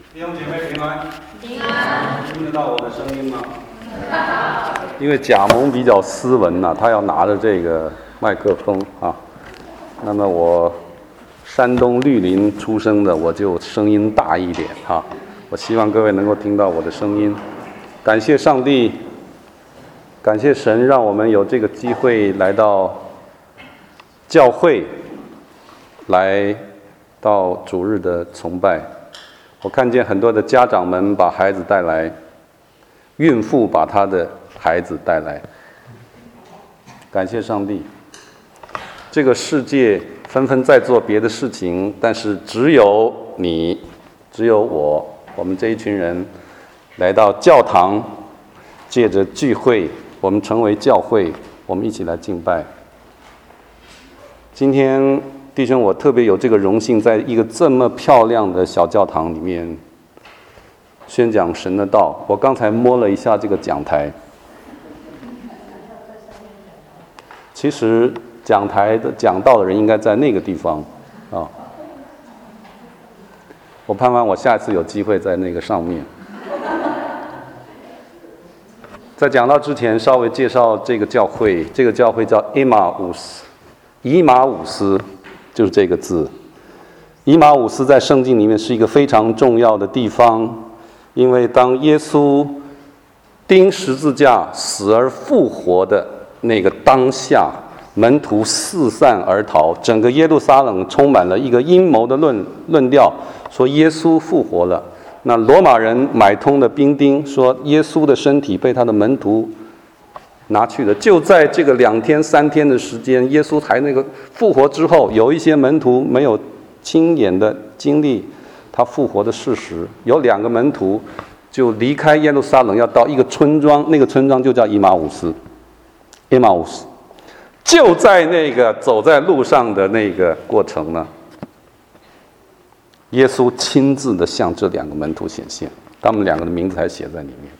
弟兄姐妹平安，平安，听得到我的声音吗？因为贾蒙比较斯文呐，他要拿着这个麦克风啊。那么我山东绿林出生的，我就声音大一点啊。我希望各位能够听到我的声音。感谢上帝，感谢神，让我们有这个机会来到教会，来到主日的崇拜。我看见很多的家长们把孩子带来，孕妇把她的孩子带来。感谢上帝，这个世界纷纷在做别的事情，但是只有你，只有我们这一群人来到教堂，借着聚会，我们成为教会，我们一起来敬拜。今天弟兄，我特别有这个荣幸，在一个这么漂亮的小教堂里面宣讲神的道。我刚才摸了一下这个讲台，其实讲台的讲道的人应该在那个地方啊。我盼望我下一次有机会在那个上面。在讲道之前，稍微介绍这个教会。这个教会叫以马忤斯，就是这个字。以马忤斯在圣经里面是一个非常重要的地方，因为当耶稣钉十字架死而复活的那个当下，门徒四散而逃，整个耶路撒冷充满了一个阴谋的论调，说耶稣复活了。那罗马人买通的兵丁说耶稣的身体被他的门徒拿去了。就在这个2天3天的时间，耶稣才那个复活之后，有一些门徒没有亲眼的经历他复活的事实，有2个门徒就离开耶路撒冷，要到一个村庄，那个村庄就叫以马忤斯。就在那个走在路上的那个过程呢，耶稣亲自的向这2个门徒显现，他们2个的名字还写在里面，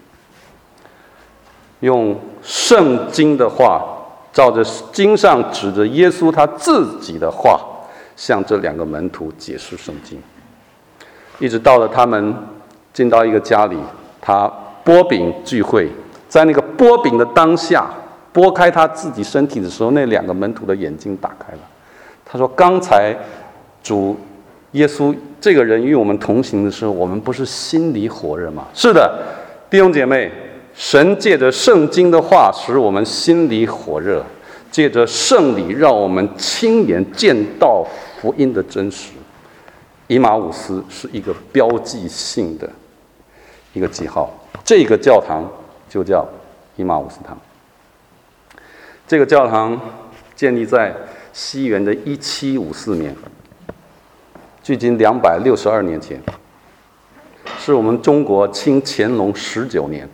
用圣经的话，照着经上指着耶稣他自己的话，向这2个门徒解释圣经。一直到了他们进到一个家里，他擘饼聚会，在那个擘饼的当下，拨开他自己身体的时候，那2个门徒的眼睛打开了。他说：刚才主耶稣这个人与我们同行的时候，我们不是心里火热吗？是的，弟兄姐妹，神借着圣经的话使我们心里火热，借着圣礼让我们亲眼见到福音的真实。以马忤斯是一个标记性的一个记号，这个教堂就叫以马忤斯堂。这个教堂建立在西元的1754年，距今262年前，是我们中国清乾隆19年，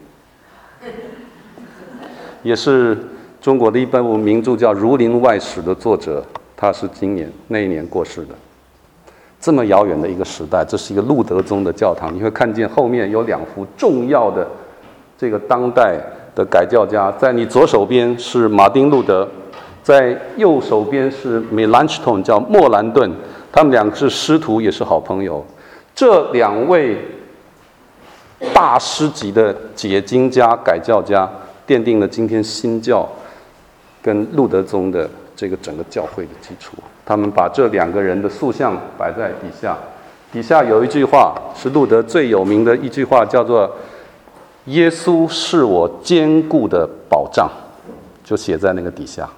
也是中国的一部名著叫《儒林外史》的作者，他是那一年过世的。这么遥远的一个时代，这是一个路德宗的教堂。你会看见后面有2幅重要的这个当代的改教家，在你左手边是马丁路德，在右手边是Melanchthon，叫莫兰顿，他们2个是师徒，也是好朋友。这2位大师级的解经家、改教家，奠定了今天新教跟路德宗的这个整个教会的基础。他们把这2个人的塑像摆在底下，底下有一句话是路德最有名的一句话，叫做“耶稣是我坚固的保障”，就写在那个底下。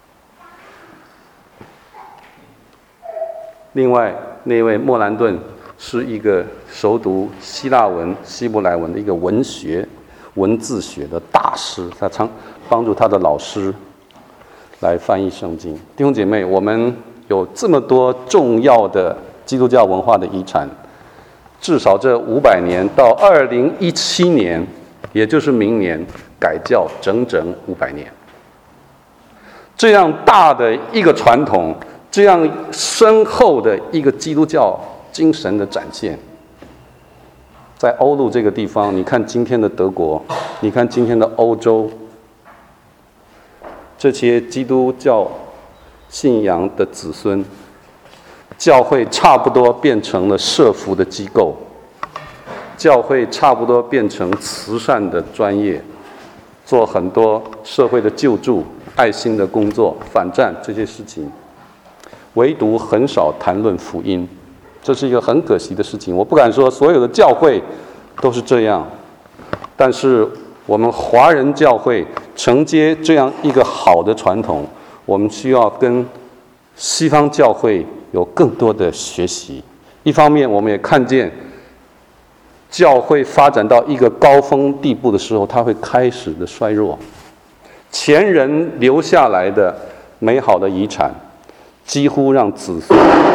另外那位莫兰顿是一个熟读希腊文、希伯来文的一个文字学的大师，他常帮助他的老师来翻译圣经。弟兄姐妹，我们有这么多重要的基督教文化的遗产，至少这500年到2017年，也就是明年改教整500年。这样大的一个传统，这样深厚的一个基督教精神的展现，在欧陆这个地方，你看今天的德国，你看今天的欧洲，这些基督教信仰的子孙，教会差不多变成了社福的机构， 教会差不多变成慈善的专业，做很多社会的救助、爱心的工作、反战这些事情，唯独很少谈论福音，这是一个很可惜的事情。我不敢说所有的教会都是这样，但是我们华人教会承接这样一个好的传统，我们需要跟西方教会有更多的学习。一方面，我们也看见教会发展到一个高峰地步的时候，它会开始的衰弱。前人留下来的美好的遗产，几乎让子孙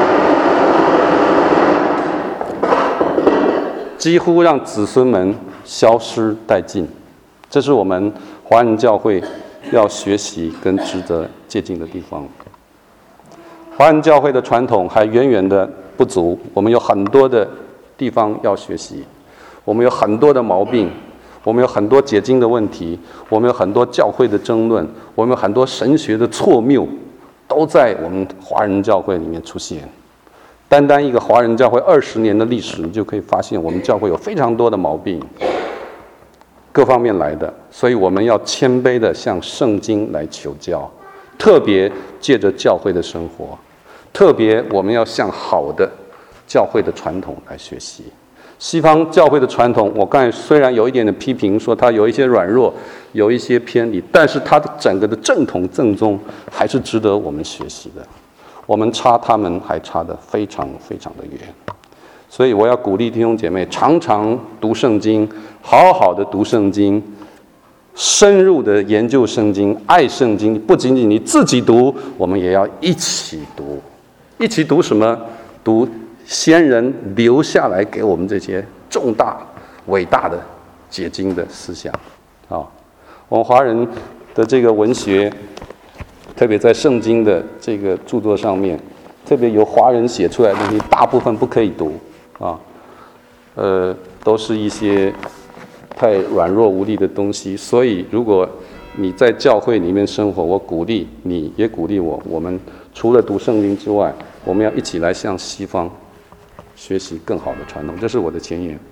们消失殆尽。这是我们华人教会要学习跟值得借鉴的地方。华人教会的传统还远远的不足，我们有很多的地方要学习，我们有很多的毛病，我们有很多解经的问题，我们有很多教会的争论，我们有很多神学的错谬，都在我们华人教会里面出现。单单一个华人教会20年的历史，你就可以发现我们教会有非常多的毛病，各方面来的。所以我们要谦卑的向圣经来求教，特别借着教会的生活，特别我们要向好的教会的传统来学习。西方教会的传统，我刚才虽然有一点的批评，说它有一些软弱，有一些偏离，但是它的整个的正统正宗还是值得我们学习的。我们差他们还差得非常非常的远，所以我要鼓励弟兄姐妹常常读圣经，好好的读圣经，深入的研究圣经，爱圣经。不仅仅你自己读，我们也要一起读。一起读什么？读先人留下来给我们这些重大伟大的解经的思想啊。我们华人的这个文学，特别在圣经的这个著作上面，特别由华人写出来的东西，大部分不可以读啊，都是一些太软弱无力的东西。所以如果你在教会里面生活，我鼓励你，也鼓励我，我们除了读圣经之外，我们要一起来向西方学习更好的传统。这是我的前言，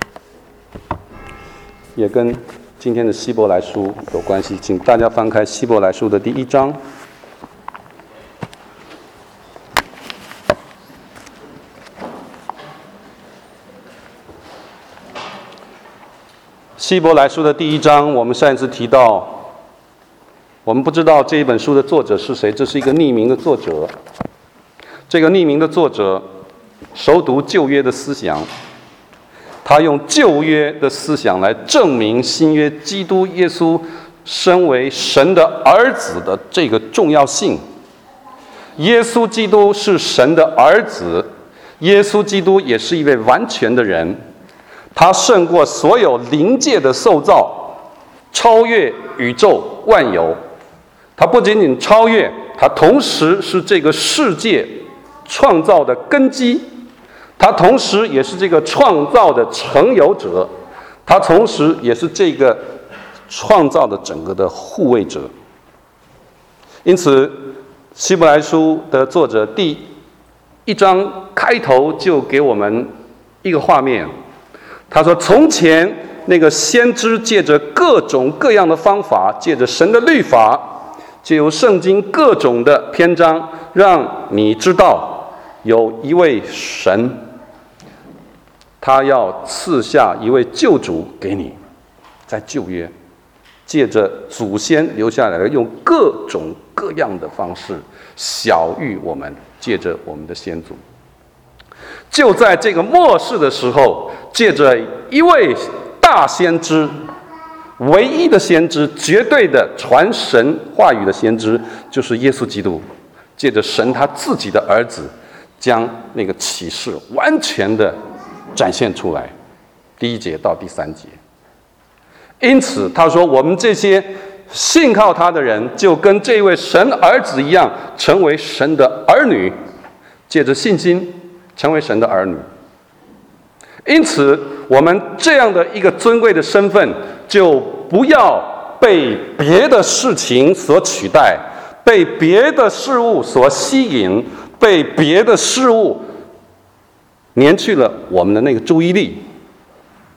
也跟今天的希伯来书有关系，请大家翻开希伯来书的第1章。希伯来书的第1章，我们上一次提到，我们不知道这一本书的作者是谁，这是一个匿名的作者。这个匿名的作者熟读旧约的思想，他用旧约的思想来证明新约基督耶稣身为神的儿子的这个重要性。耶稣基督是神的儿子，耶稣基督也是一位完全的人，他胜过所有灵界的受造，超越宇宙万有。他不仅仅超越，他同时是这个世界创造的根基，他同时也是这个创造的成有者，他同时也是这个创造的整个的护卫者。因此希伯来书的作者第1章开头就给我们一个画面，他说从前那个先知借着各种各样的方法，借着神的律法，借由圣经各种的篇章，让你知道有一位神，他要赐下一位救主给你。在旧约借着祖先留下来的，用各种各样的方式晓谕我们，借着我们的先祖。就在这个末世的时候，借着一位大先知，唯一的先知，绝对的传神话语的先知，就是耶稣基督，借着神他自己的儿子，将那个启示完全的展现出来。第1节到第3节。因此他说，我们这些信靠他的人，就跟这位神儿子一样，成为神的儿女，借着信心成为神的儿女。因此我们这样的一个尊贵的身份，就不要被别的事情所取代，被别的事物所吸引，被别的事物粘去了我们的那个注意力。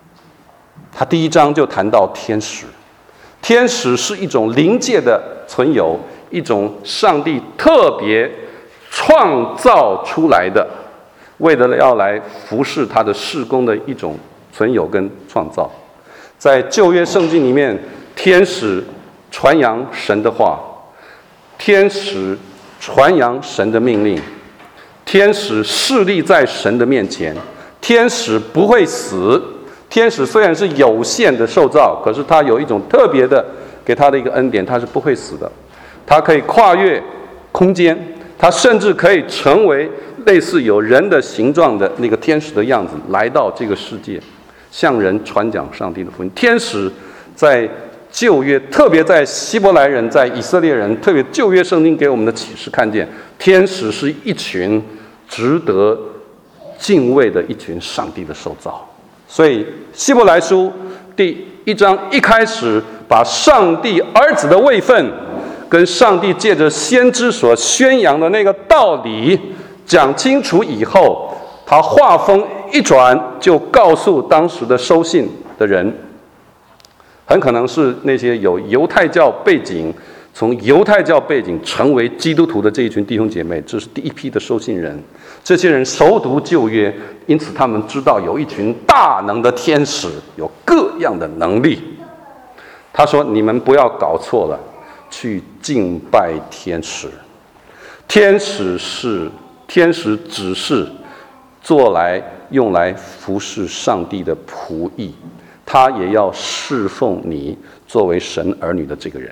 他第一章就谈到天使，天使是一种灵界的存有，一种上帝特别创造出来的，为了要来服侍他的事工的一种存有跟创造。在旧约圣经里面，天使传扬神的话，天使传扬神的命令，天使侍立在神的面前，天使不会死。天使虽然是有限的受造，可是他有一种特别的给他的一个恩典，他是不会死的，他可以跨越空间，他甚至可以成为类似有人的形状的那个天使的样子，来到这个世界，向人传讲上帝的福音。天使在旧约，特别在希伯来人、在以色列人，特别旧约圣经给我们的启示看见，天使是一群值得敬畏的一群上帝的受造。所以希伯来书第1章一开始，把上帝儿子的位分跟上帝借着先知所宣扬的那个道理讲清楚以后，他话锋一转，就告诉当时的收信的人，很可能是那些有犹太教背景，从犹太教背景成为基督徒的这一群弟兄姐妹，这是第一批的收信人。这些人熟读旧约，因此他们知道有一群大能的天使，有各样的能力。他说：“你们不要搞错了，去敬拜天使。天使只是用来服侍上帝的仆役，他也要侍奉你作为神儿女的这个人。”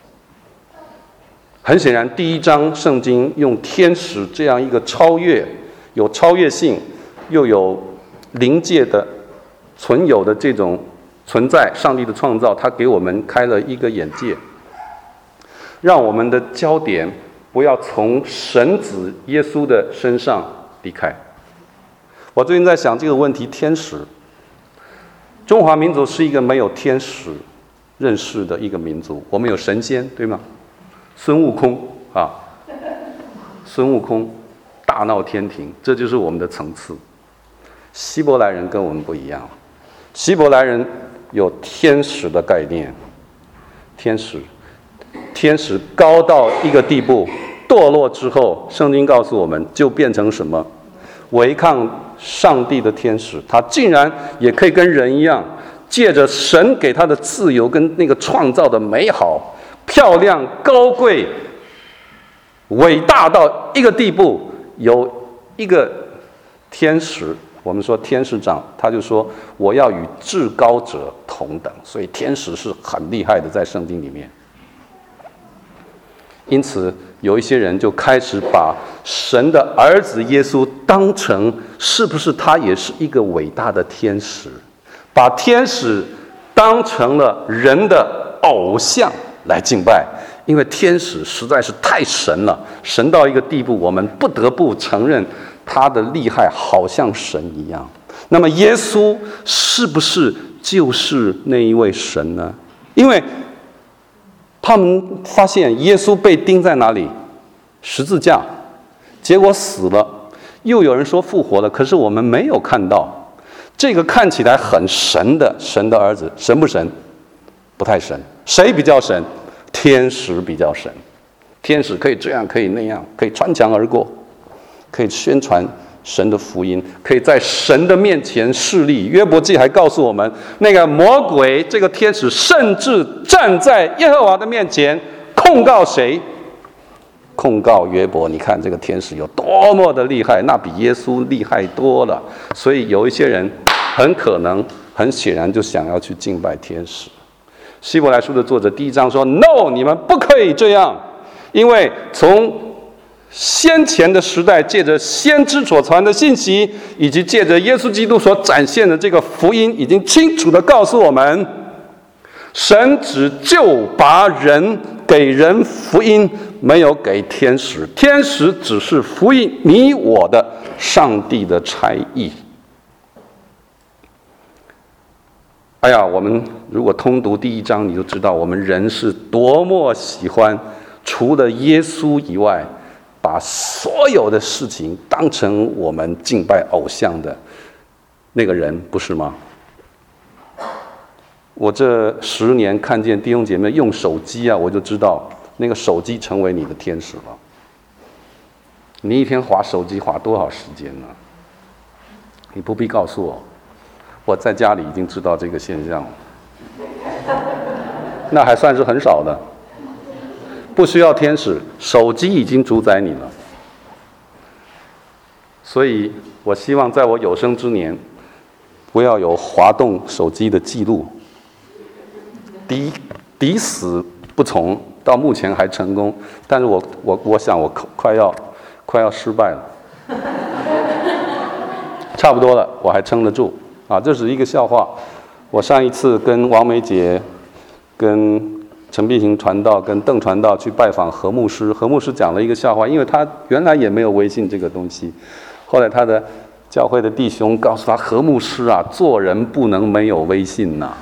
很显然，第1章圣经用天使这样一个有超越性，又有灵界的存有的这种存在，上帝的创造，他给我们开了一个眼界，让我们的焦点不要从神子耶稣的身上离开。我最近在想这个问题，天使，中华民族是一个没有天使认识的一个民族，我们有神仙，对吗？孙悟空啊，孙悟空大闹天庭，这就是我们的层次。希伯来人跟我们不一样，希伯来人有天使的概念，天使高到一个地步，堕落之后，圣经告诉我们就变成什么？违抗上帝的天使，他竟然也可以跟人一样，借着神给他的自由跟那个创造的美好，漂亮、高贵、伟大到一个地步，有一个天使，我们说天使长，他就说我要与至高者同等，所以天使是很厉害的，在圣经里面。因此有一些人就开始把神的儿子耶稣当成是不是他也是一个伟大的天使，把天使当成了人的偶像来敬拜，因为天使实在是太神了，神到一个地步，我们不得不承认他的厉害好像神一样。那么耶稣是不是就是那一位神呢？因为他们发现耶稣被钉在哪里？十字架，结果死了，又有人说复活了，可是我们没有看到这个看起来很神的神的儿子，神不神？不太神。谁比较神？天使比较神。天使可以这样，可以那样，可以穿墙而过，可以宣传神的福音，可以在神的面前侍立。约伯记还告诉我们，那个魔鬼这个天使甚至站在耶和华的面前控告谁？控告约伯。你看这个天使有多么的厉害，那比耶稣厉害多了。所以有一些人很可能很显然就想要去敬拜天使。希伯来书的作者第1章说 No， 你们不可以这样，因为从先前的时代，借着先知所传的信息，以及借着耶稣基督所展现的这个福音，已经清楚地告诉我们，神只就把人给人福音，没有给天使。天使只是福音你我的上帝的差役。哎呀，我们如果通读第1章，你就知道我们人是多么喜欢除了耶稣以外，把所有的事情当成我们敬拜偶像的那个人，不是吗？ 我这10年看见弟兄姐妹用手机啊，我就知道那个手机成为你的天使了。你一天滑手机滑多少时间呢？你不必告诉我，我在家里已经知道这个现象了。那还算是很少的，不需要天使，手机已经主宰你了。所以我希望在我有生之年，不要有滑动手机的记录。抵死不从，到目前还成功，但是我想我快要失败了，差不多了，我还撑得住啊！这是一个笑话。我上一次跟王梅姐、跟陈碧行传道、跟邓传道去拜访何牧师，何牧师讲了一个笑话，因为他原来也没有微信这个东西，后来他的教会的弟兄告诉他，何牧师啊，做人不能没有微信呐。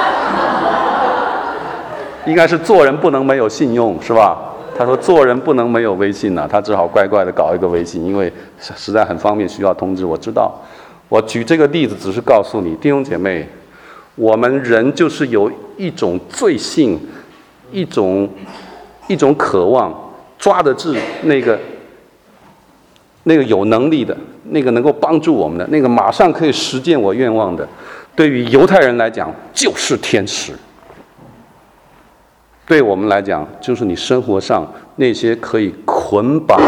应该是做人不能没有信用，是吧？他说做人不能没有微信他只好乖乖的搞一个微信，因为实在很方便，需要通知。我知道，我举这个例子只是告诉你，弟兄姐妹，我们人就是有一种罪性，一种渴望，抓得住那个有能力的，那个能够帮助我们的，那个马上可以实践我愿望的。对于犹太人来讲，就是天使。对我们来讲，就是你生活上那些可以捆绑、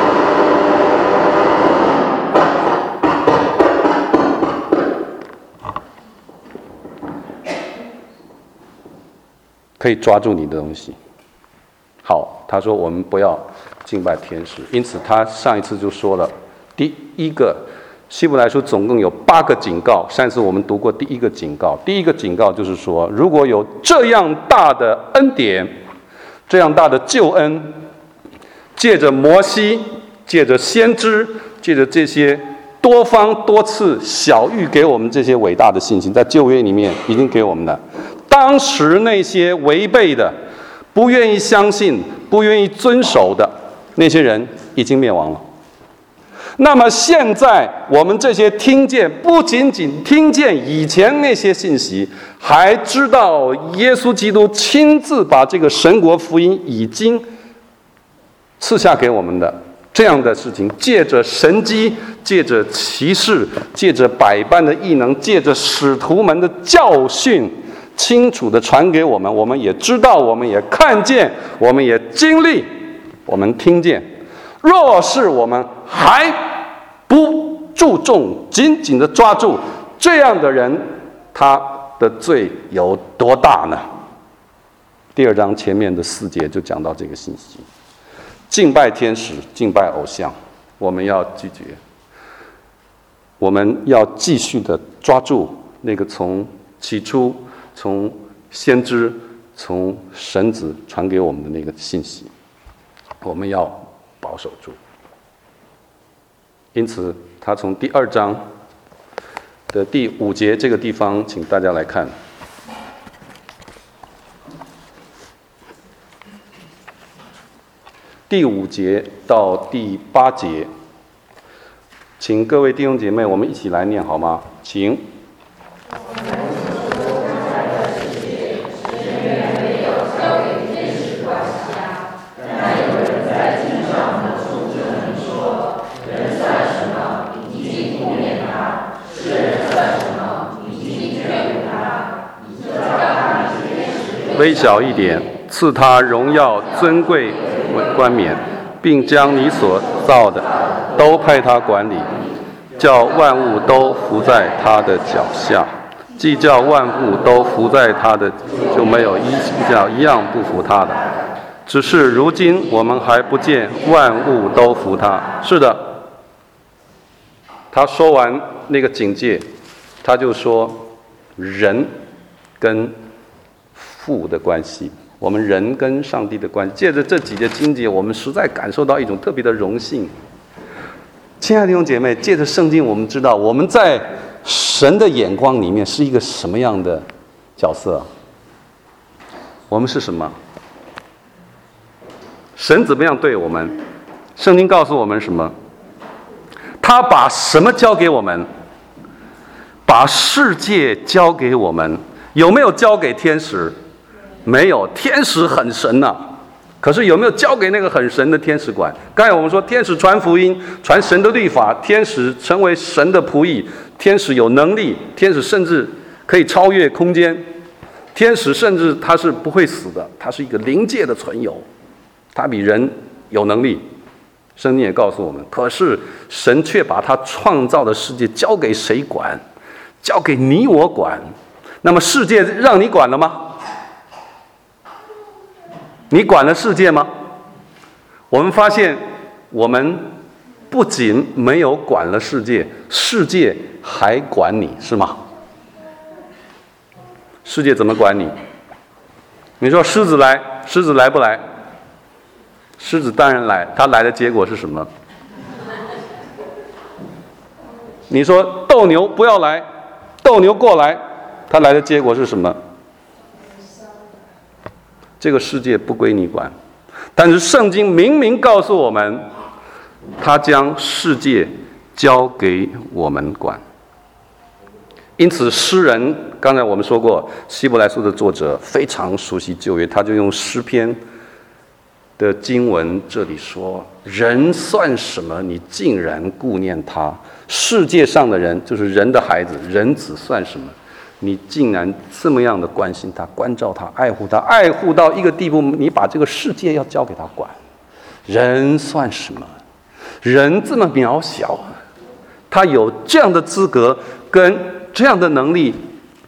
可以抓住你的东西。好，他说我们不要敬拜天使，因此他上一次就说了，第一个希伯来书总共有8个警告，上次我们读过第一个警告。第一个警告就是说，如果有这样大的恩典，这样大的救恩，借着摩西，借着先知，借着这些多方多次晓谕给我们这些伟大的信息，在旧约里面已经给我们的，当时那些违背的、不愿意相信、不愿意遵守的那些人已经灭亡了。那么现在我们这些听见，不仅仅听见以前那些信息，还知道耶稣基督亲自把这个神国福音已经赐下给我们的这样的事情，借着神迹，借着奇事，借着百般的异能，借着使徒们的教训，清楚地传给我们，我们也知道，我们也看见，我们也经历，我们听见。若是我们还不注重、紧紧地抓住这样的人，他的罪有多大呢？第2章前面的4节就讲到这个信息：敬拜天使、敬拜偶像，我们要拒绝。我们要继续地抓住那个从起初、从先知、从神子传给我们的那个信息，我们要保守住。因此他从第2章的第5节这个地方，请大家来看。第5节到第8节，请各位弟兄姐妹，我们一起来念好吗？请。微小一点，赐他荣耀尊贵冠冕，并将你所造的都派他管理，叫万物都服在他的脚下。既叫万物都服在他的，就没有一样不服他的。只是如今我们还不见万物都服他。是的，他说完那个警戒，他就说人跟父的关系，我们人跟上帝的关系。借着这几节经节，我们实在感受到一种特别的荣幸。亲爱的弟兄姐妹，借着圣经，我们知道我们在神的眼光里面是一个什么样的角色？我们是什么？神怎么样对我们？圣经告诉我们什么？他把什么交给我们？把世界交给我们， 有没有交给天使？没有，天使很神呐。可是有没有交给那个很神的天使管？刚才我们说，天使传福音，传神的律法，天使成为神的仆役，天使有能力，天使甚至可以超越空间，天使甚至他是不会死的，他是一个灵界的存有，他比人有能力。圣经也告诉我们，可是神却把他创造的世界交给谁管？交给你我管。那么世界让你管了吗？你管了世界吗？我们发现，我们不仅没有管了世界，世界还管你，是吗？世界怎么管你？你说狮子来，狮子来不来？狮子当然来，它来的结果是什么？你说斗牛不要来，斗牛过来，它来的结果是什么？这个世界不归你管，但是圣经明明告诉我们，他将世界交给我们管。因此诗人，刚才我们说过，希伯来书的作者非常熟悉旧约，他就用诗篇的经文这里说，人算什么，你竟然顾念他？世界上的人，就是人的孩子，人子算什么，你竟然这么样的关心他，关照他，爱护他，爱护到一个地步，你把这个世界要交给他管。人算什么？人这么渺小，他有这样的资格跟这样的能力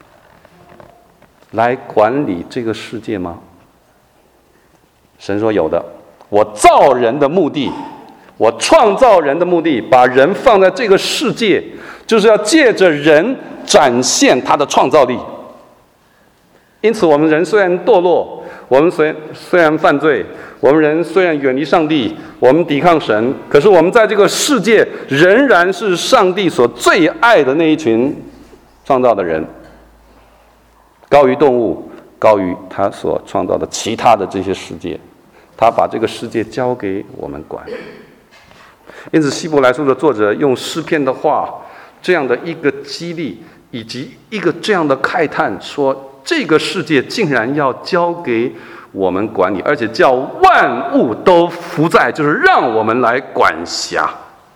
来管理这个世界吗？神说有的。我造人的目的，我创造人的目的，把人放在这个世界，就是要借着人展现他的创造力。因此我们人虽然堕落，我们虽然犯罪，我们人虽然远离上帝，我们抵抗神，可是我们在这个世界仍然是上帝所最爱的那一群创造的人，高于动物，高于他所创造的其他的这些世界。他把这个世界交给我们管。因此希伯来书的作者用诗篇的话，这样的一个激励以及一个这样的慨叹，说这个世界竟然要交给我们管理，而且叫万物都服在，就是让我们来管辖，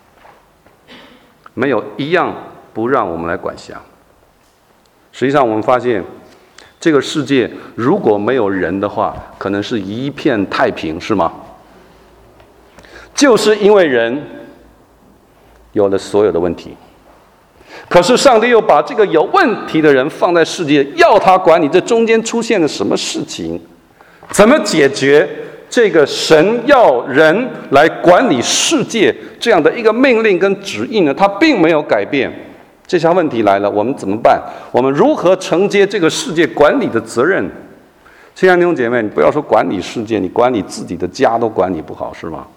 没有一样不让我们来管辖。实际上我们发现，这个世界如果没有人的话，可能是一片太平，是吗？就是因为人有了所有的问题，可是上帝又把这个有问题的人放在世界，要他管理，这中间出现了什么事情？怎么解决这个神要人来管理世界这样的一个命令跟指引呢？他并没有改变。这项问题来了，我们怎么办？我们如何承接这个世界管理的责任？亲爱的弟兄姐妹，你不要说管理世界，你管理自己的家都管理不好，是吗？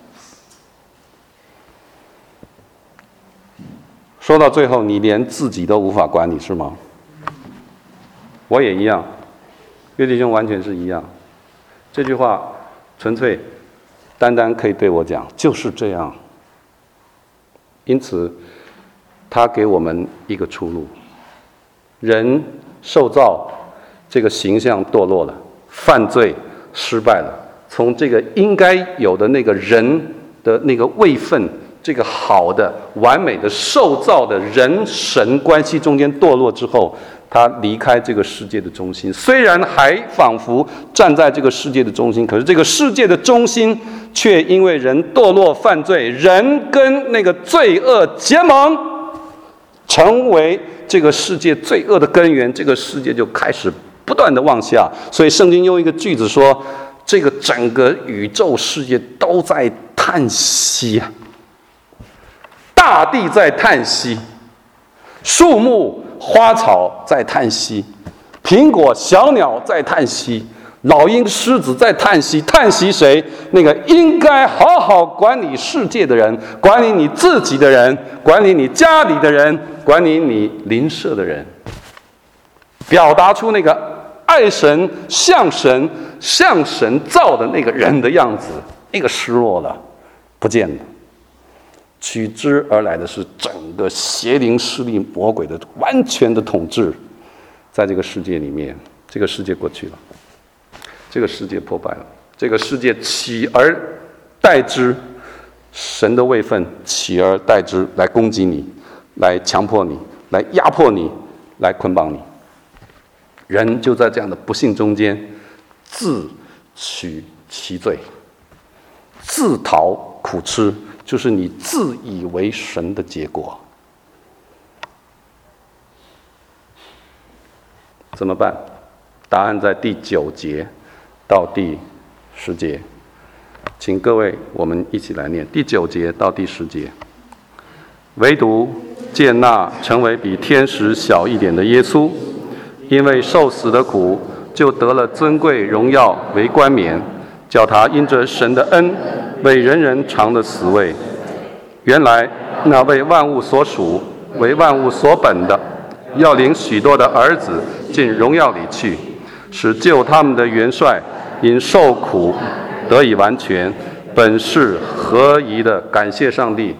说到最后，你连自己都无法管理，是吗？我也一样，岳弟兄完全是一样。这句话纯粹单单可以对我讲，就是这样。因此他给我们一个出路。人受造这个形象堕落了，犯罪失败了，从这个应该有的那个人的那个位分，这个好的完美的受造的人神关系中间堕落之后，他离开这个世界的中心，虽然还仿佛站在这个世界的中心，可是这个世界的中心却因为人堕落犯罪，人跟那个罪恶结盟，成为这个世界罪恶的根源，这个世界就开始不断的往下。所以圣经用一个句子说，这个整个宇宙世界都在叹息，大地在叹息，树木花草在叹息，苹果小鸟在叹息，老鹰狮子在叹息。叹息谁？那个应该好好管理世界的人，管理你自己的人，管理你家里的人，管理你邻舍的人，表达出那个爱神向神造的那个人的样子，那个失落了，不见了。取之而来的是整个邪灵势力魔鬼的完全的统治， 在这个世界里面，这个世界过去了，这个世界破败了，这个世界取而代之，神的位分取而代之，来攻击你，来强迫你，来压迫你，来捆绑你。人就在这样的不幸中间自取其罪，自讨苦吃，就是你自以为神的结果。怎么办？答案在第9节到第10节，请各位我们一起来念第9节到第10节。唯独见那成为比天使小一点的耶稣，因为受死的苦，就得了尊贵荣耀为冠冕，叫他因着神的恩，为人人尝了死味。原来那为万物所属，为万物所本的，要领许多的儿子进荣耀里去，使救他们的元帅因受苦得以完全，本是合宜的。感谢上帝。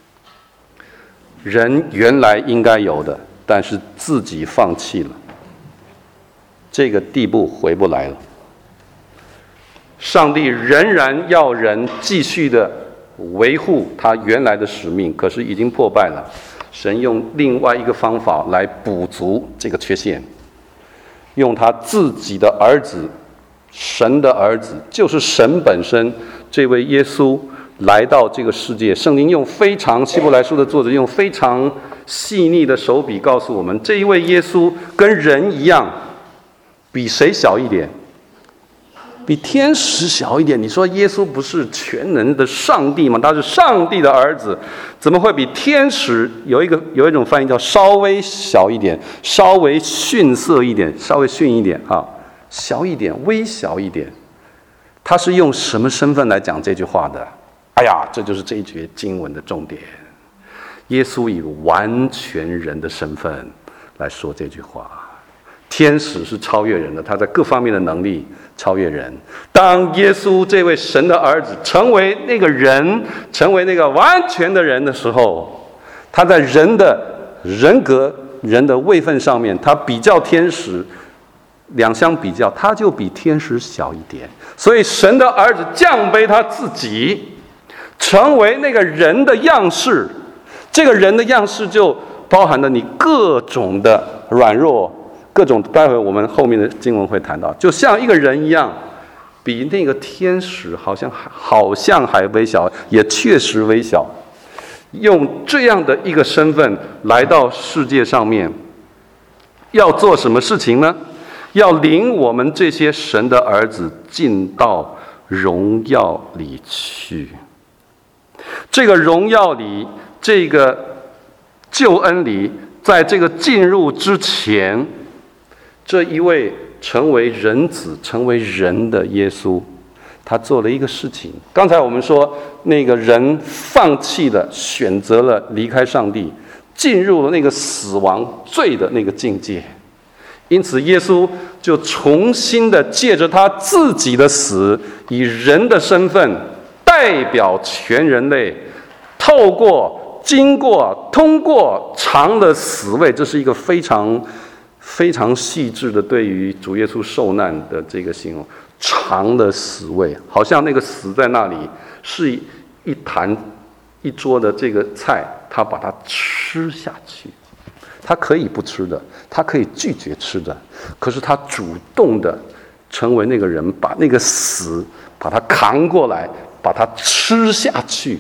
人原来应该有的，但是自己放弃了，这个地步回不来了。上帝仍然要人继续的维护他原来的使命，可是已经破败了。神用另外一个方法来补足这个缺陷，用他自己的儿子，神的儿子，就是神本身，这位耶稣来到这个世界。圣经用非常，希伯来书的作者用非常细腻的手笔告诉我们，这一位耶稣跟人一样，比谁小一点？比天使小一点。你说耶稣不是全能的上帝吗？他是上帝的儿子，怎么会比天使有一种翻译叫稍微小一点，稍微逊色一点，稍微逊一点啊，小一点，微小一点。他是用什么身份来讲这句话的？哎呀，这就是这一节经文的重点。耶稣以完全人的身份来说这句话。天使是超越人的，他在各方面的能力超越人。当耶稣这位神的儿子成为那个人，成为那个完全的人的时候，他在人的人格、人的位分上面，他比较天使，两相比较，他就比天使小一点。所以神的儿子降卑他自己，成为那个人的样式。这个人的样式就包含了你各种的软弱，各种，待会我们后面的经文会谈到，就像一个人一样，比那个天使好像还微小，也确实微小。用这样的一个身份来到世界上面，要做什么事情呢？要领我们这些神的儿子进到荣耀里去。这个荣耀里，这个救恩里，在这个进入之前，这一位成为人子、成为人的耶稣，他做了一个事情。刚才我们说，那个人放弃了，选择了离开上帝，进入了那个死亡罪的那个境界。因此，耶稣就重新的借着他自己的死，以人的身份代表全人类，经过、通过尝了死味。这是一个非常非常细致的对于主耶稣受难的这个形容，尝了死味，好像那个死在那里是一桌的这个菜，他把它吃下去。他可以不吃的，他可以拒绝吃的，可是他主动的成为那个人，把那个死把它扛过来，把它吃下去。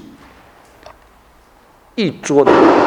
一桌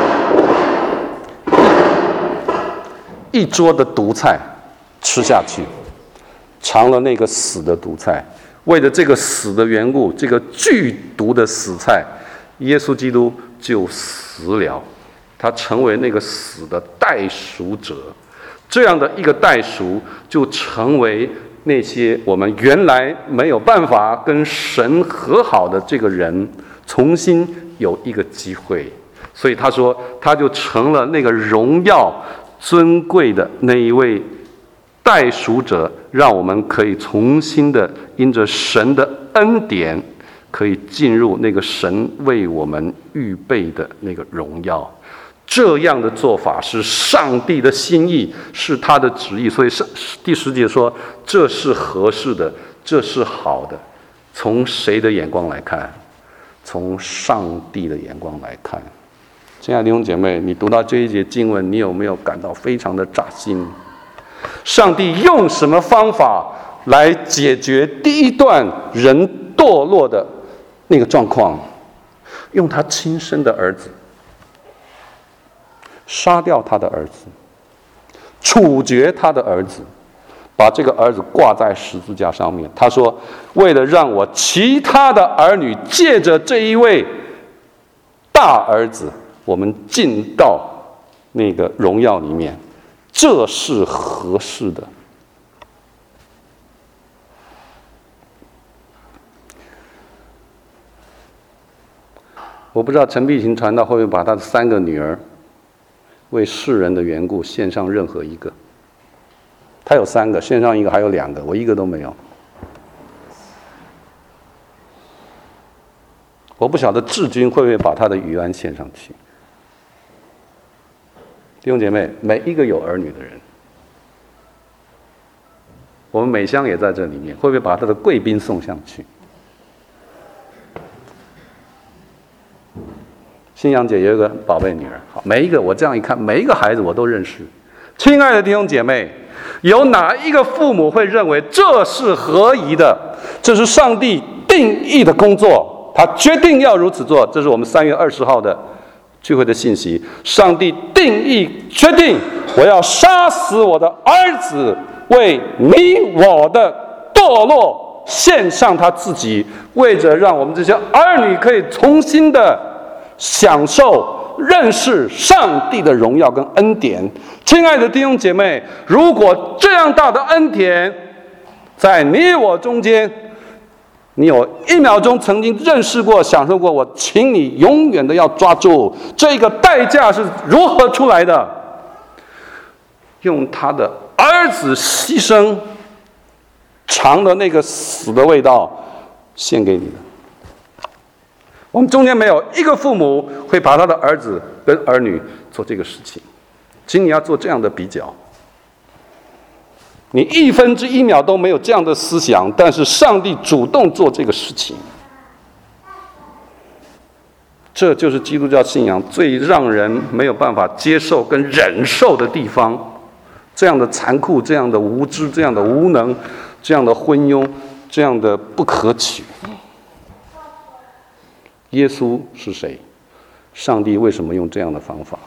的毒菜吃下去，尝了那个死的毒菜。为了这个死的缘故，这个剧毒的死菜，耶稣基督就死了。他成为那个死的代赎者，这样的一个代赎，就成为那些我们原来没有办法跟神和好的这个人，重新有一个机会。所以他说，他就成了那个荣耀尊贵的那一位代赎者，让我们可以重新的因着神的恩典，可以进入那个神为我们预备的那个荣耀。 这样的做法是上帝的心意，是他的旨意。所以第10节说，这是合适的，这是好的。从谁的眼光来看？从上帝的眼光来看。亲爱的弟兄姐妹，你读到这一节经文，你有没有感到非常的扎心？上帝用什么方法来解决第一段人堕落的那个状况？用他亲生的儿子杀掉他的儿子，处决他的儿子，把这个儿子挂在十字架上面。他说，为了让我其他的儿女借着这一位大儿子，我们进到那个荣耀里面，这是合适的。我不知道陈必行传道会不会把他的3个女儿为世人的缘故献上任何一个。他有3个，献上一个还有2个，我一个都没有。我不晓得志军会不会把他的余安献上去。弟兄姐妹，每一个有儿女的人，我们美香也在这里面，会不会把他的贵宾送上去？新阳姐有一个宝贝女儿，好，每一个我这样一看，每一个孩子我都认识。亲爱的弟兄姐妹，有哪一个父母会认为这是合宜的？这是上帝定义的工作，他决定要如此做。这是我们3月20号的聚会的信息。上帝定义决定，我要杀死我的儿子，为你我的堕落献上他自己，为着让我们这些儿女可以重新的享受认识上帝的荣耀跟恩典。亲爱的弟兄姐妹，如果这样大的恩典在你我中间，你有1秒钟曾经认识过享受过，我请你永远的要抓住这个代价是如何出来的。用他的儿子牺牲尝了那个死的味道献给你的。我们中间没有一个父母会把他的儿子跟儿女做这个事情，请你要做这样的比较。你1/1秒都没有这样的思想，但是上帝主动做这个事情。这就是基督教信仰最让人没有办法接受跟忍受的地方。这样的残酷，这样的无知，这样的无能，这样的昏庸，这样的不可取。耶稣是谁？上帝为什么用这样的方法？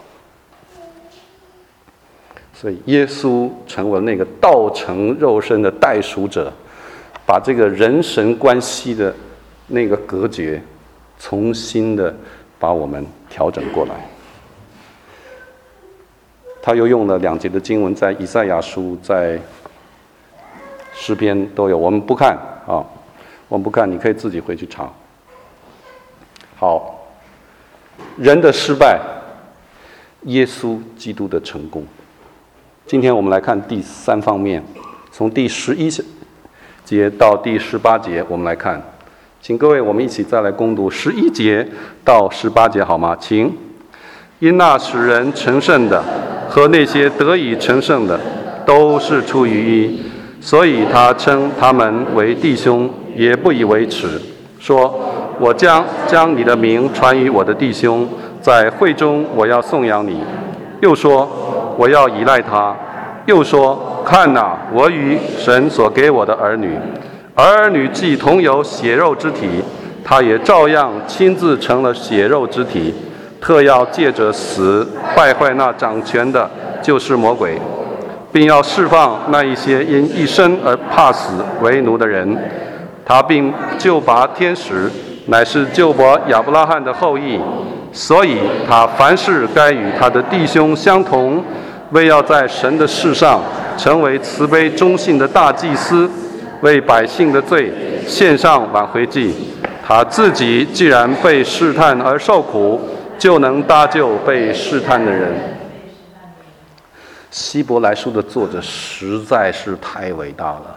所以耶稣成为那个道成肉身的代赎者，把这个人神关系的那个隔绝重新的把我们调整过来。他又用了2节的经文，在以赛亚书、在诗篇都有，我们不看啊，我们不看，你可以自己回去查。好，人的失败，耶稣基督的成功。今天我们来看第3方面，从第11节到第18节，我们来看，请各位我们一起再来攻读11节到18节好吗？请。因那使人成圣的和那些得以成圣的，都是出于一，所以他称他们为弟兄，也不以为耻，说：我将你的名传于我的弟兄，在会中我要颂扬你。又说：我要依赖他。又说：看哪，我与神所给我的儿女，儿女既同有血肉之体，他也照样亲自成了血肉之体，特要借着死败坏那掌权的，就是魔鬼，并要释放那一些因一生而怕死为奴的人。他并救拔天使，乃是救拔亚伯拉罕的后裔，所以他凡事该与他的弟兄相同，为要在神的事上成为慈悲忠信的大祭司，为百姓的罪献上挽回祭。他自己既然被试探而受苦，就能搭救被试探的人。希伯来书的作者实在是太伟大了。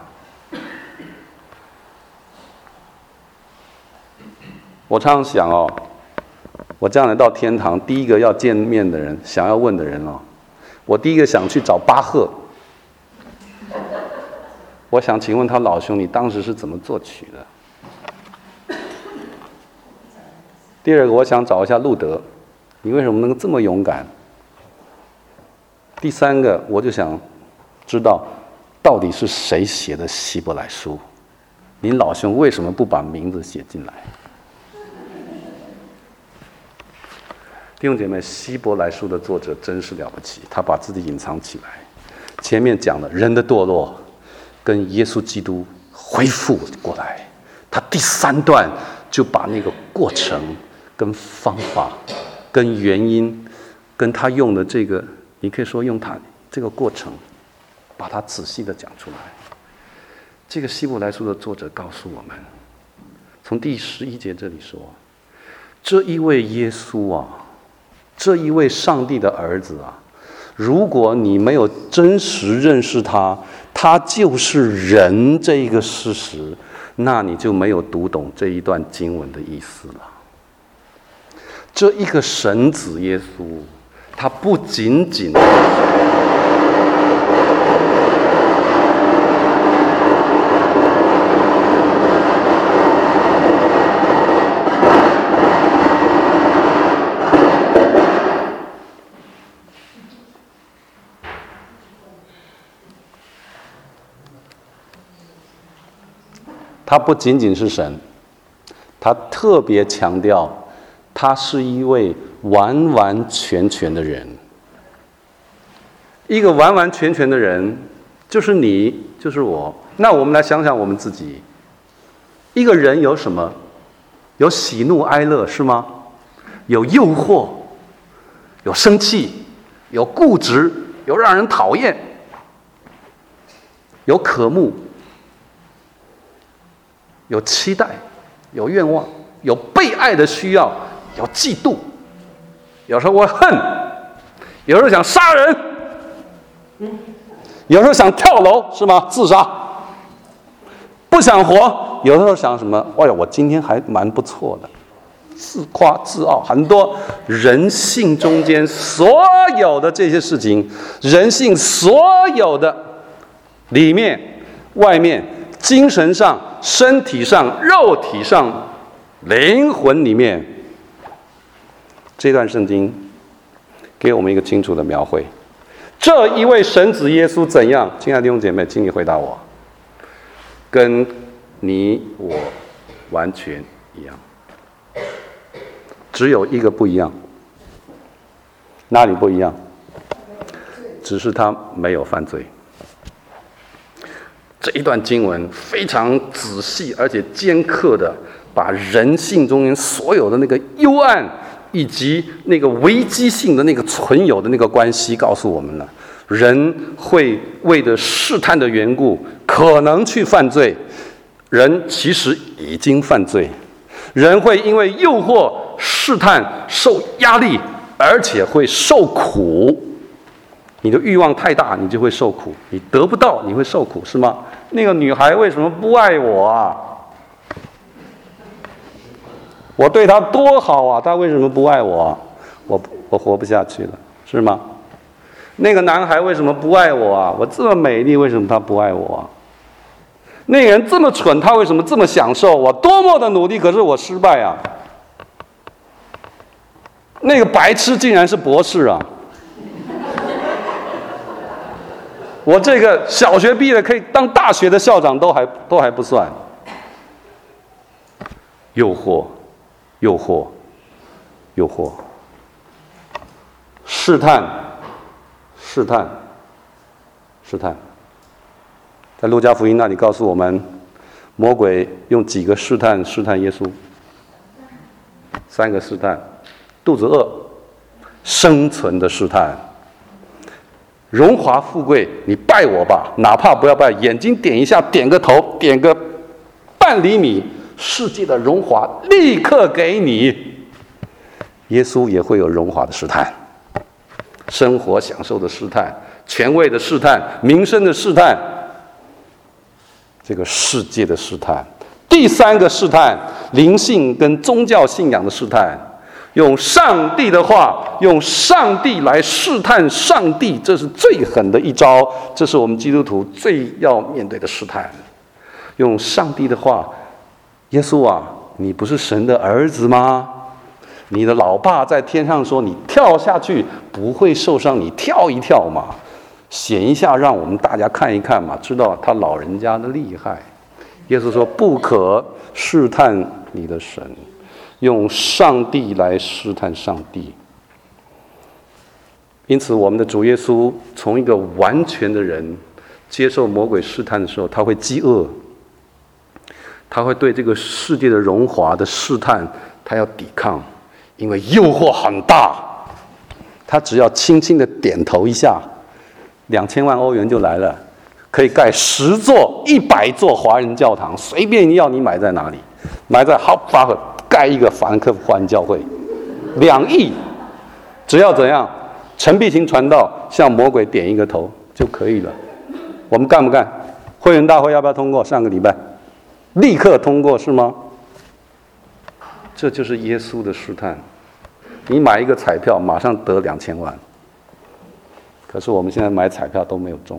我常常想我我将来到天堂，第一个要见面的人，想要问的人哦，我第一个想去找巴赫。我想请问他老兄，你当时是怎么作曲的？第二个，我想找一下路德，你为什么能够这么勇敢？第三个，我就想知道到底是谁写的希伯来书？你老兄为什么不把名字写进来？弟兄姐妹，希伯来书的作者真是了不起，他把自己隐藏起来。前面讲了人的堕落，跟耶稣基督恢复过来，他第3段就把那个过程、跟方法、跟原因、跟他用的这个，你可以说用他这个过程，把它仔细的讲出来。这个希伯来书的作者告诉我们，从第11节这里说，这一位耶稣啊，这一位上帝的儿子啊，如果你没有真实认识他，他就是人这一个事实，那你就没有读懂这一段经文的意思了。这一个神子耶稣，他不仅仅是神，他特别强调，他是一位完完全全的人。一个完完全全的人，就是你，就是我。那我们来想想我们自己，一个人有什么？有喜怒哀乐是吗？有诱惑，有生气，有固执，有让人讨厌，有渴慕，有期待，有愿望，有被爱的需要，有嫉妒，有时候我恨，有时候想杀人，有时候想跳楼是吗？自杀，不想活，有时候想什么？哎呀，我今天还蛮不错的，自夸自傲，很多人性中间所有的这些事情，人性所有的里面、外面。精神上、身体上、肉体上、灵魂里面，这段圣经给我们一个清楚的描绘。这一位神子耶稣怎样？亲爱的弟兄姐妹，请你回答我。跟你我完全一样，只有一个不一样。哪里不一样？只是他没有犯罪。这一段经文非常仔细而且尖刻的把人性中间所有的那个幽暗以及那个危机性的那个存有的那个关系告诉我们了。人会为着试探的缘故可能去犯罪，人其实已经犯罪，人会因为诱惑试探受压力，而且会受苦。你的欲望太大，你就会受苦；你得不到，你会受苦，是吗？那个女孩为什么不爱我啊？我对她多好啊，她为什么不爱我啊？我活不下去了，是吗？那个男孩为什么不爱我啊？我这么美丽，为什么他不爱我啊？那个人这么蠢，他为什么这么享受？我多么的努力，可是我失败啊！那个白痴竟然是博士啊！我这个小学毕业可以当大学的校长都还不算。诱惑，诱惑，诱惑，试探，试探，试探。在路加福音那里告诉我们，魔鬼用几个试探试探耶稣？3个试探：肚子饿、生存的试探。荣华富贵，你拜我吧，哪怕不要拜，眼睛点一下，点个头，点个半厘米，世界的荣华立刻给你。耶稣也会有荣华的试探，生活享受的试探，权位的试探，名声的试探，这个世界的试探。第3个试探，灵性跟宗教信仰的试探。 用上帝的话，用上帝来试探上帝，这是最狠的一招，这是我们基督徒最要面对的试探。用上帝的话，耶稣啊，你不是神的儿子吗？你的老爸在天上说，你跳下去不会受伤，你跳一跳嘛，显一下让我们大家看一看嘛，知道他老人家的厉害。耶稣说，不可试探你的神，用上帝来试探上帝。因此我们的主耶稣从一个完全的人接受魔鬼试探的时候，他会饥饿，他会对这个世界的荣华的试探他要抵抗，因为诱惑很大，他只要轻轻的点头一下，2000万欧元就来了，可以盖10座、100座华人教堂，随便要你买在哪里，买在哈法克盖一个法兰克福华人教会，2亿，只要怎样陈必行传道向魔鬼点一个头就可以了。我们干不干？会员大会要不要通过？上个礼拜立刻通过是吗？这就是耶稣的试探。你买一个彩票马上得2000万，可是我们现在买彩票都没有中。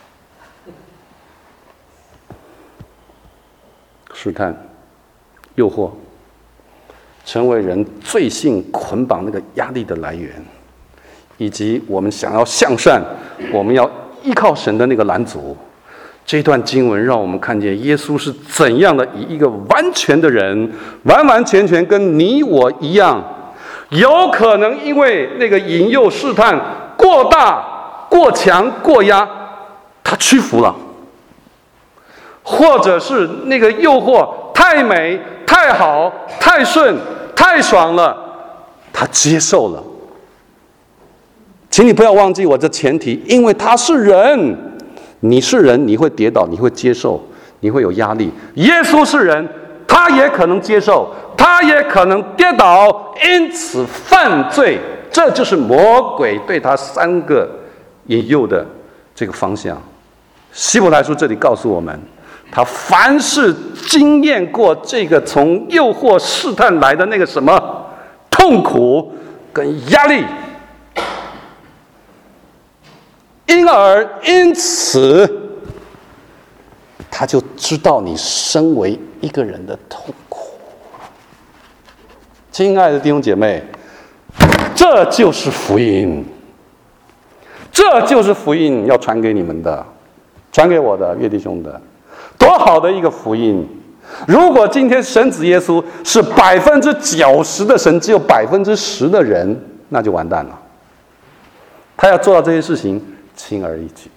试探、诱惑，成为人罪性捆绑那个压力的来源，以及我们想要向善，我们要依靠神的那个拦阻。这段经文让我们看见耶稣是怎样的以一个完全的人，完完全全跟你我一样，有可能因为那个引诱试探过大、过强、过压，他屈服了，或者是那个诱惑太美、太好、太顺、太爽了，他接受了。请你不要忘记我这前提，因为他是人，你是人，你会跌倒，你会接受，你会有压力。耶稣是人，他也可能接受，他也可能跌倒，因此犯罪。这就是魔鬼对他3个引诱的这个方向。希伯来书这里告诉我们，他凡是经验过这个从诱惑试探来的那个什么痛苦跟压力，因此他就知道你身为一个人的痛苦。亲爱的弟兄姐妹，这就是福音，这就是福音要传给你们的，传给我的岳弟兄的，多好的一个福音！如果今天神子耶稣是90%的神，只有10%的人，那就完蛋了。他要做到这些事情，轻而易举。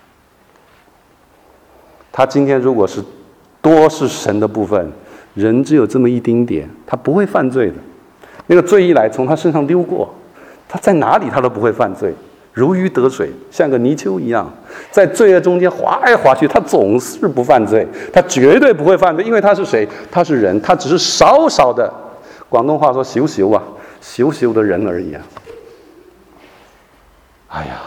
他今天如果是多是神的部分，人只有这么一丁点，他不会犯罪的。那个罪一来，从他身上溜过，他在哪里他都不会犯罪，如鱼得水，像个泥鳅一样，在罪恶中间滑来滑去，他总是不犯罪，他绝对不会犯罪，因为他是谁？他是人，他只是少少的，广东话说羞羞啊，羞羞的人而已啊。哎呀，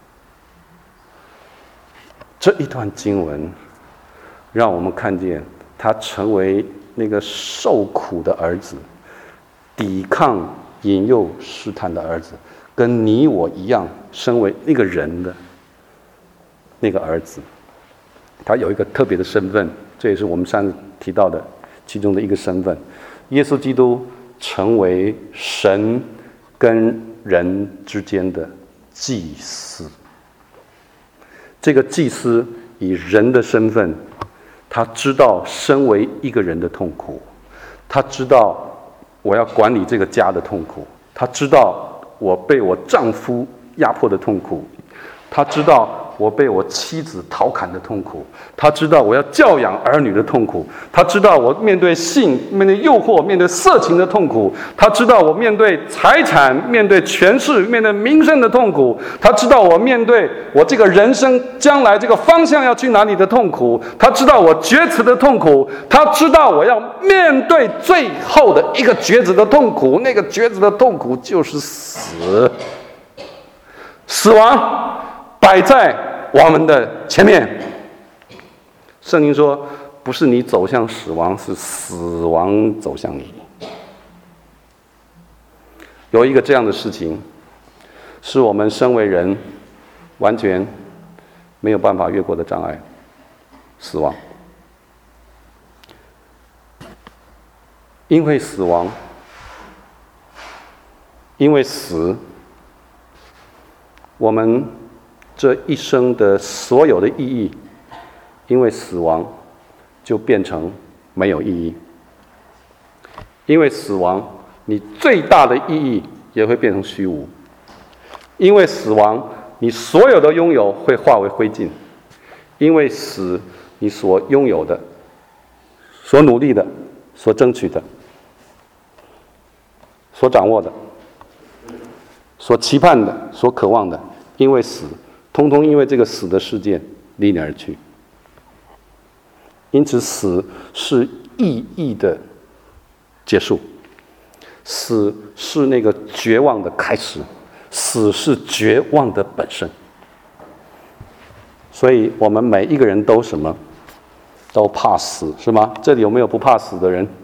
这一段经文让我们看见他成为那个受苦的儿子，抵抗引诱试探的儿子，跟你我一样身为那个人的那个儿子。他有一个特别的身份，这也是我们上次提到的其中的一个身份。耶稣基督成为神跟人之间的祭司。这个祭司以人的身份，他知道身为一个人的痛苦，他知道我要管理这个家的痛苦，他知道我被我丈夫压迫的痛苦，他知道我被我妻子调侃的痛苦，他知道我要教养儿女的痛苦，他知道我面对性、面对诱惑、面对色情的痛苦，他知道我面对财产、面对权势、面对名声的痛苦，他知道我面对我这个人生将来这个方向要去哪里的痛苦，他知道我决策的痛苦，他知道我要面对最后的一个抉择的痛苦，那个抉择的痛苦就是死，死亡摆在我们的前面。圣经说，不是你走向死亡，是死亡走向你。 有一个这样的事情，是我们身为人完全没有办法越过的障碍——死亡。因为死亡，因为死，我们这一生的所有的意义，因为死亡就变成没有意义。因为死亡，你最大的意义也会变成虚无。因为死亡，你所有的拥有会化为灰烬。因为死，你所拥有的、所努力的、所争取的、所掌握的、所期盼的、所渴望的，因为死，通通因为这个死的事件离你而去。因此，死是意义的结束，死是那个绝望的开始，死是绝望的本身。所以我们每一个人都什么？都怕死，是吗？这里有没有不怕死的人？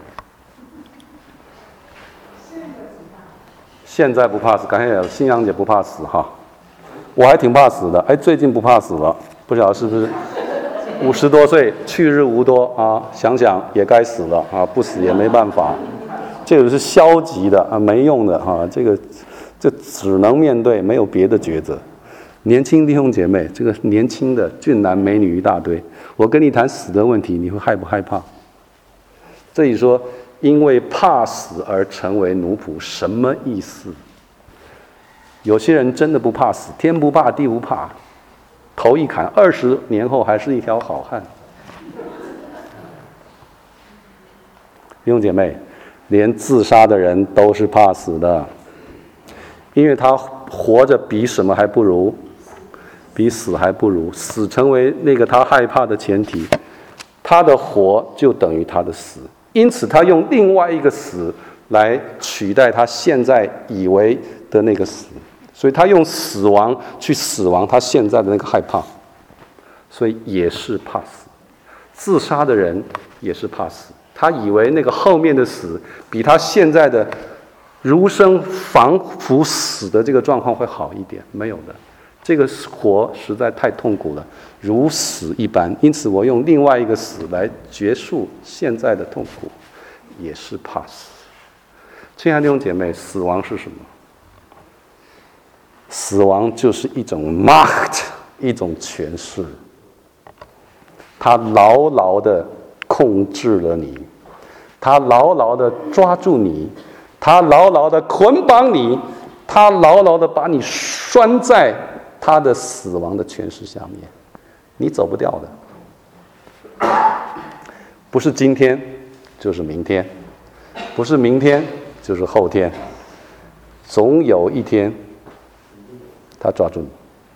现在不怕死，刚才有新阳姐不怕死哈，我还挺怕死的，最近不怕死了，不晓得是不是50多岁去日无多啊？想想也该死了啊，不死也没办法，这个是消极的啊，没用的哈，这只能面对，没有别的抉择。年轻弟兄姐妹，这个年轻的俊男美女一大堆，我跟你谈死的问题，你会害不害怕？这里说因为怕死而成为奴仆，什么意思？有些人真的不怕死，天不怕地不怕，头一砍，20年后还是一条好汉。弟兄姐妹，连自杀的人都是怕死的，因为他活着比什么还不如？比死还不如。死成为那个他害怕的前提，他的活就等于他的死。因此他用另外一个死来取代他现在以为的那个死，所以他用死亡去死亡他现在的那个害怕，所以也是怕死。自杀的人也是怕死，他以为那个后面的死比他现在的如生仿佛死的这个状况会好一点，没有的，这个活实在太痛苦了，如死一般。因此我用另外一个死来结束现在的痛苦，也是怕死。亲爱的弟兄姐妹，死亡是什么？死亡就是一种 macht， 一种权势，它牢牢地控制了你，它牢牢地抓住你，它牢牢地捆绑你，它牢牢地把你拴在他的死亡的权势下面，你走不掉的。不是今天就是明天，不是明天就是后天，总有一天他抓住你。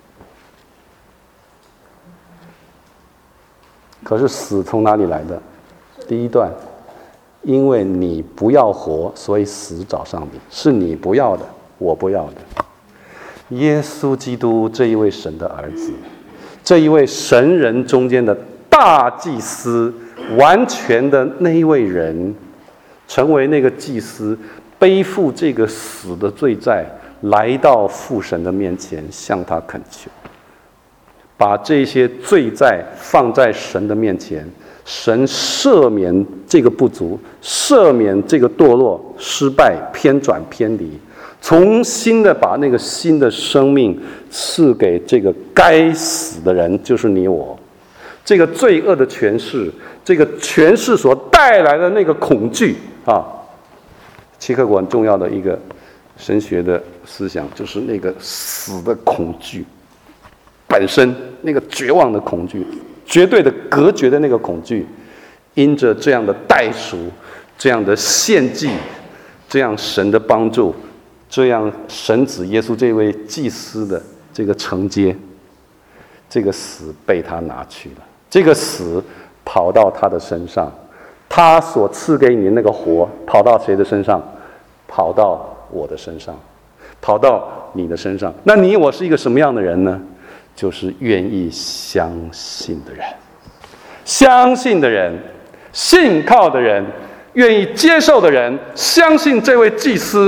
可是死从哪里来的？第一段，因为你不要活，所以死找上你，是你不要的，我不要的。耶稣基督这一位神的儿子，这一位神人中间的大祭司，完全的那一位人，成为那个祭司，背负这个死的罪债，来到父神的面前，向他恳求，把这些罪债放在神的面前，神赦免这个不足，赦免这个堕落、失败、偏转、偏离，重新的把那个新的生命赐给这个该死的人，就是你我。这个罪恶的权势，这个权势所带来的那个恐惧啊，齐克果很重要的一个神学的思想，就是那个死的恐惧本身，那个绝望的恐惧，绝对的隔绝的那个恐惧，因着这样的代赎，这样的献祭，这样神的帮助，这样神子耶稣这位祭司的这个承接，这个死被他拿去了，这个死跑到他的身上，他所赐给你的那个活跑到谁的身上？跑到我的身上，跑到你的身上。那你我是一个什么样的人呢？就是愿意相信的人，相信的人，信靠的人，愿意接受的人，相信这位祭司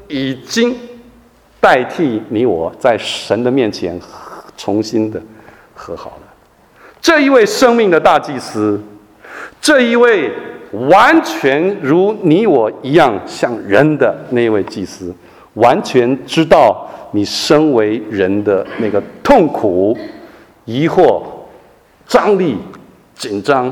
已经代替你我在神的面前重新的和好了。这一位生命的大祭司，这一位完全如你我一样像人的那位祭司，完全知道你身为人的那个痛苦、疑惑、张力、紧张，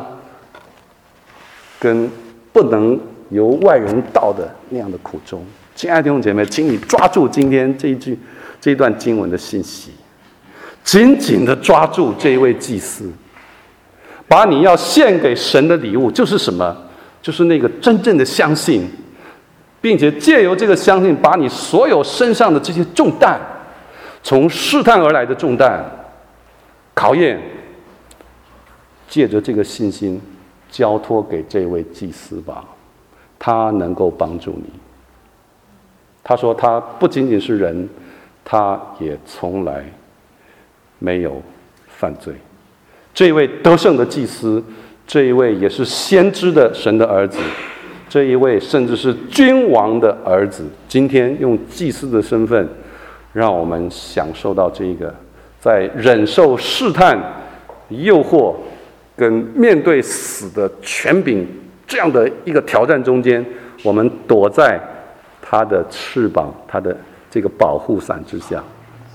跟不能由外人道的那样的苦衷。亲爱的弟兄姐妹，请你抓住今天这一段经文的信息，紧紧的抓住这一位祭司，把你要献给神的礼物就是什么？就是那个真正的相信，并且借由这个相信，把你所有身上的这些重担，从试探而来的重担、考验，借着这个信心交托给这位祭司吧，他能够帮助你。他说他不仅仅是人，他也从来没有犯罪。这一位得胜的祭司，这一位也是先知的神的儿子，这一位甚至是君王的儿子，今天用祭司的身份，让我们享受到这个在忍受试探、诱惑跟面对死的权柄这样的一个挑战中间，我们躲在他的翅膀、他的这个保护伞之下，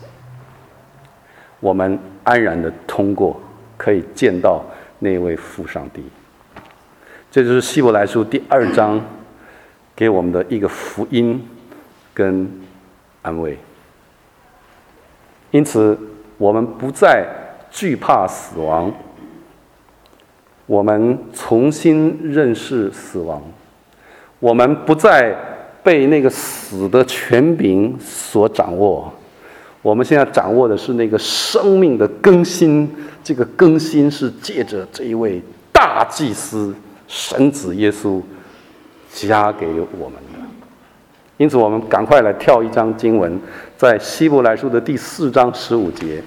我们安然的通过，可以见到那位父上帝。这就是希伯来书第2章给我们的一个福音跟安慰。因此我们不再惧怕死亡，我们重新认识死亡，我们不再被那个死的权柄所掌握，我们现在掌握的是那个生命的更新。这个更新是借着这一位大祭司神子耶稣加给我们的。因此我们赶快来跳一章经文，在希伯来书的第4章15节。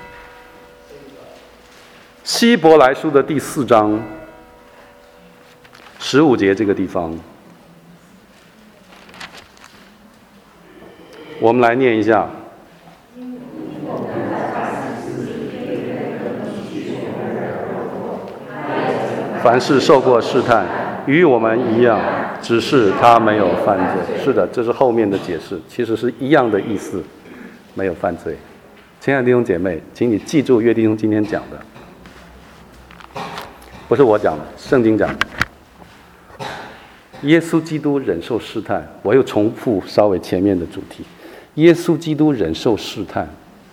希伯来书的第4章15节这个地方，我们来念一下。凡是受过试探，与我们一样，只是他没有犯罪。是的，这是后面的解释，其实是一样的意思，没有犯罪。亲爱的弟兄姐妹，请你记住岳弟兄今天讲的，不是我讲的，圣经讲的。耶稣基督忍受试探，我又重复稍微前面的主题。耶稣基督忍受试探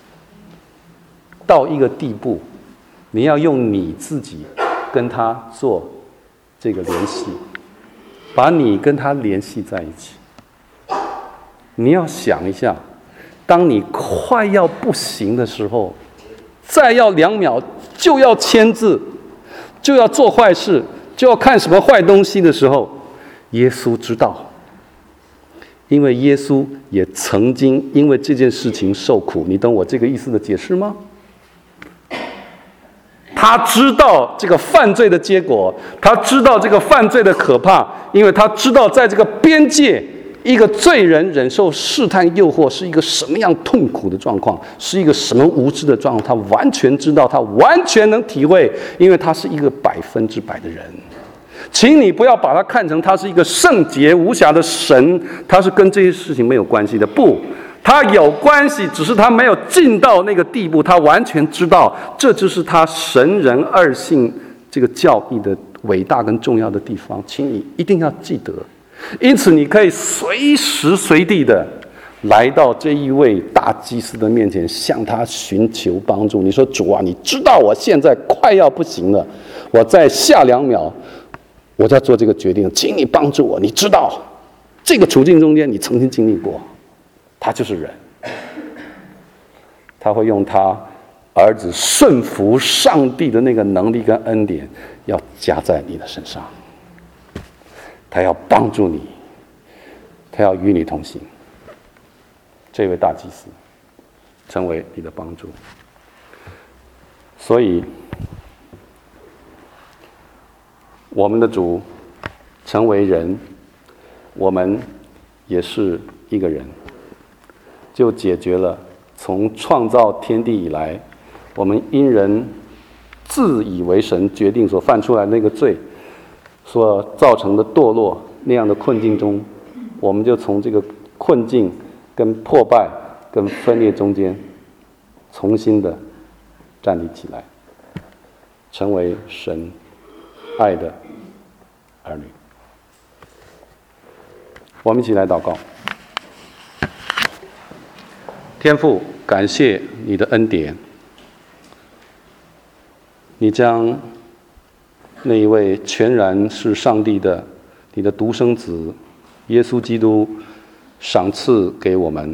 到一个地步，你要用你自己跟他做这个联系，把你跟他联系在一起。你要想一下，当你快要不行的时候，再要2秒就要签字，就要做坏事，就要看什么坏东西的时候，耶稣知道，因为耶稣也曾经因为这件事情受苦。你懂我这个意思的解释吗？他知道这个犯罪的结果，他知道这个犯罪的可怕，因为他知道在这个边界，一个罪人忍受试探诱惑是一个什么样痛苦的状况，是一个什么无知的状况，他完全知道，他完全能体会，因为他是一个100%的人。请你不要把他看成他是一个圣洁无瑕的神，他是跟这些事情没有关系的。不，他有关系，只是他没有进到那个地步，他完全知道，这就是他神人二性这个教义的伟大跟重要的地方，请你一定要记得。因此你可以随时随地的来到这一位大祭司的面前，向他寻求帮助。你说，主啊，你知道我现在快要不行了，我再下2秒我在做这个决定，请你帮助我。你知道这个处境中间你曾经经历过，他就是人，他会用他儿子顺服上帝的那个能力跟恩典，要加在你的身上，他要帮助你，他要与你同行。这位大祭司成为你的帮助。所以我们的主成为人，我们也是一个人，就解决了从创造天地以来，我们因人自以为神决定所犯出来那个罪所造成的堕落那样的困境中，我们就从这个困境跟破败跟分裂中间重新的站立起来，成为神爱的儿女。我们一起来祷告。天父，感谢你的恩典，你将那一位全然是上帝的你的独生子耶稣基督赏赐给我们，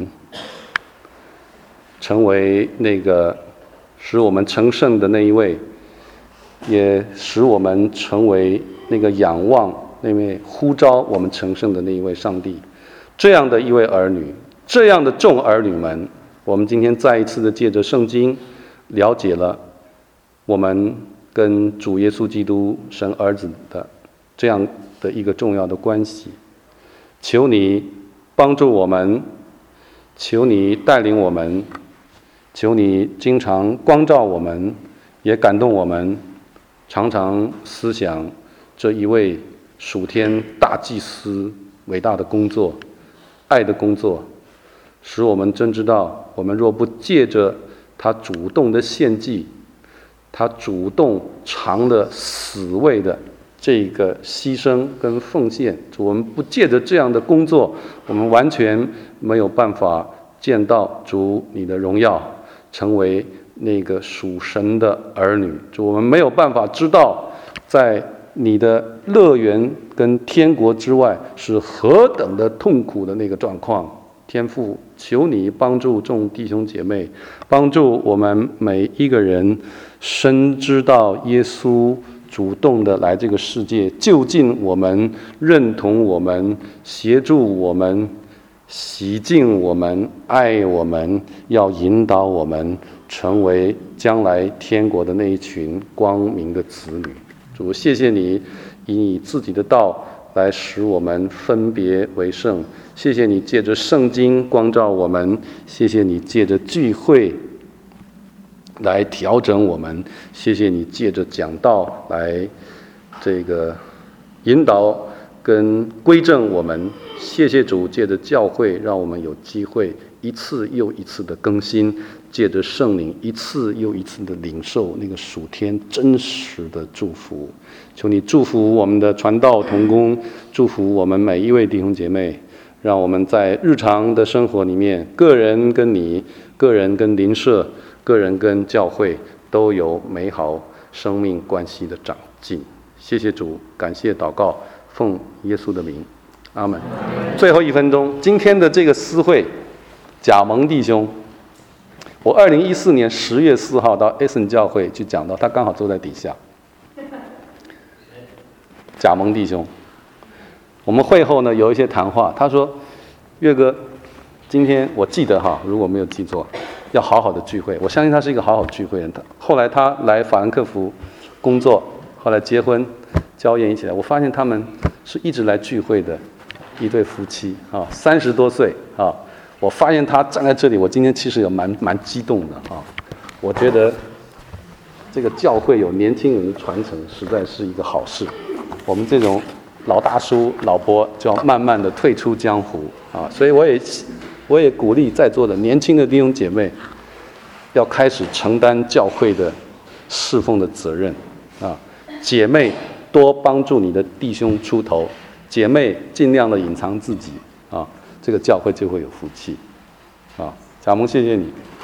成为那个使我们成圣的那一位，也使我们成为那个仰望那位呼召我们成圣的那一位上帝。这样的一位儿女，这样的众儿女们，我们今天再一次的借着圣经了解了我们跟主耶稣基督神儿子的这样的一个重要的关系。求你帮助我们，求你带领我们，求你经常光照我们，也感动我们，常常思想这一位属天大祭司伟大的工作，爱的工作，使我们真知道，我们若不借着他主动的献祭，他主动尝了死味的这个牺牲跟奉献，我们不借着这样的工作，我们完全没有办法见到主你的荣耀，成为那个属神的儿女。主，我们没有办法知道在你的乐园跟天国之外是何等的痛苦的那个状况。天父，求你帮助众弟兄姐妹，帮助我们每一个人深知道耶稣主动的来这个世界，就近我们，认同我们，协助我们，洗净我们，爱我们，要引导我们成为将来天国的那一群光明的子女。主，谢谢你以你自己的道来使我们分别为圣，谢谢你借着圣经光照我们，谢谢你借着聚会来调整我们，谢谢你借着讲道来这个引导跟归正我们，谢谢主借着教会让我们有机会一次又一次的更新，借着圣灵一次又一次的领受那个属天真实的祝福。求你祝福我们的传道同工，祝福我们每一位弟兄姐妹，让我们在日常的生活里面，个人跟你，个人跟邻舍，个人跟教会都有美好生命关系的长进。谢谢主，感谢祷告，奉耶稣的名，阿们。最后1分钟，今天的这个私会，贾蒙弟兄，我2014年10月4号到 Essen 教会去讲到，他刚好坐在底下。贾蒙弟兄，我们会后呢有一些谈话，他说：“岳哥，今天我记得哈，如果没有记错，要好好的聚会。我相信他是一个好好聚会的人。后来他来法兰克福工作，后来结婚、交宴一起来，我发现他们是一直来聚会的一对夫妻啊，30多岁啊。我发现他站在这里，我今天其实有蛮激动的啊。我觉得这个教会有年轻人的传承，实在是一个好事。我们这种老大叔、老伯就要慢慢的退出江湖啊，所以我也鼓励在座的年轻的弟兄姐妹，要开始承担教会的侍奉的责任啊。姐妹多帮助你的弟兄出头，姐妹尽量的隐藏自己啊，这个教会就会有福气啊。贾蒙，谢谢你。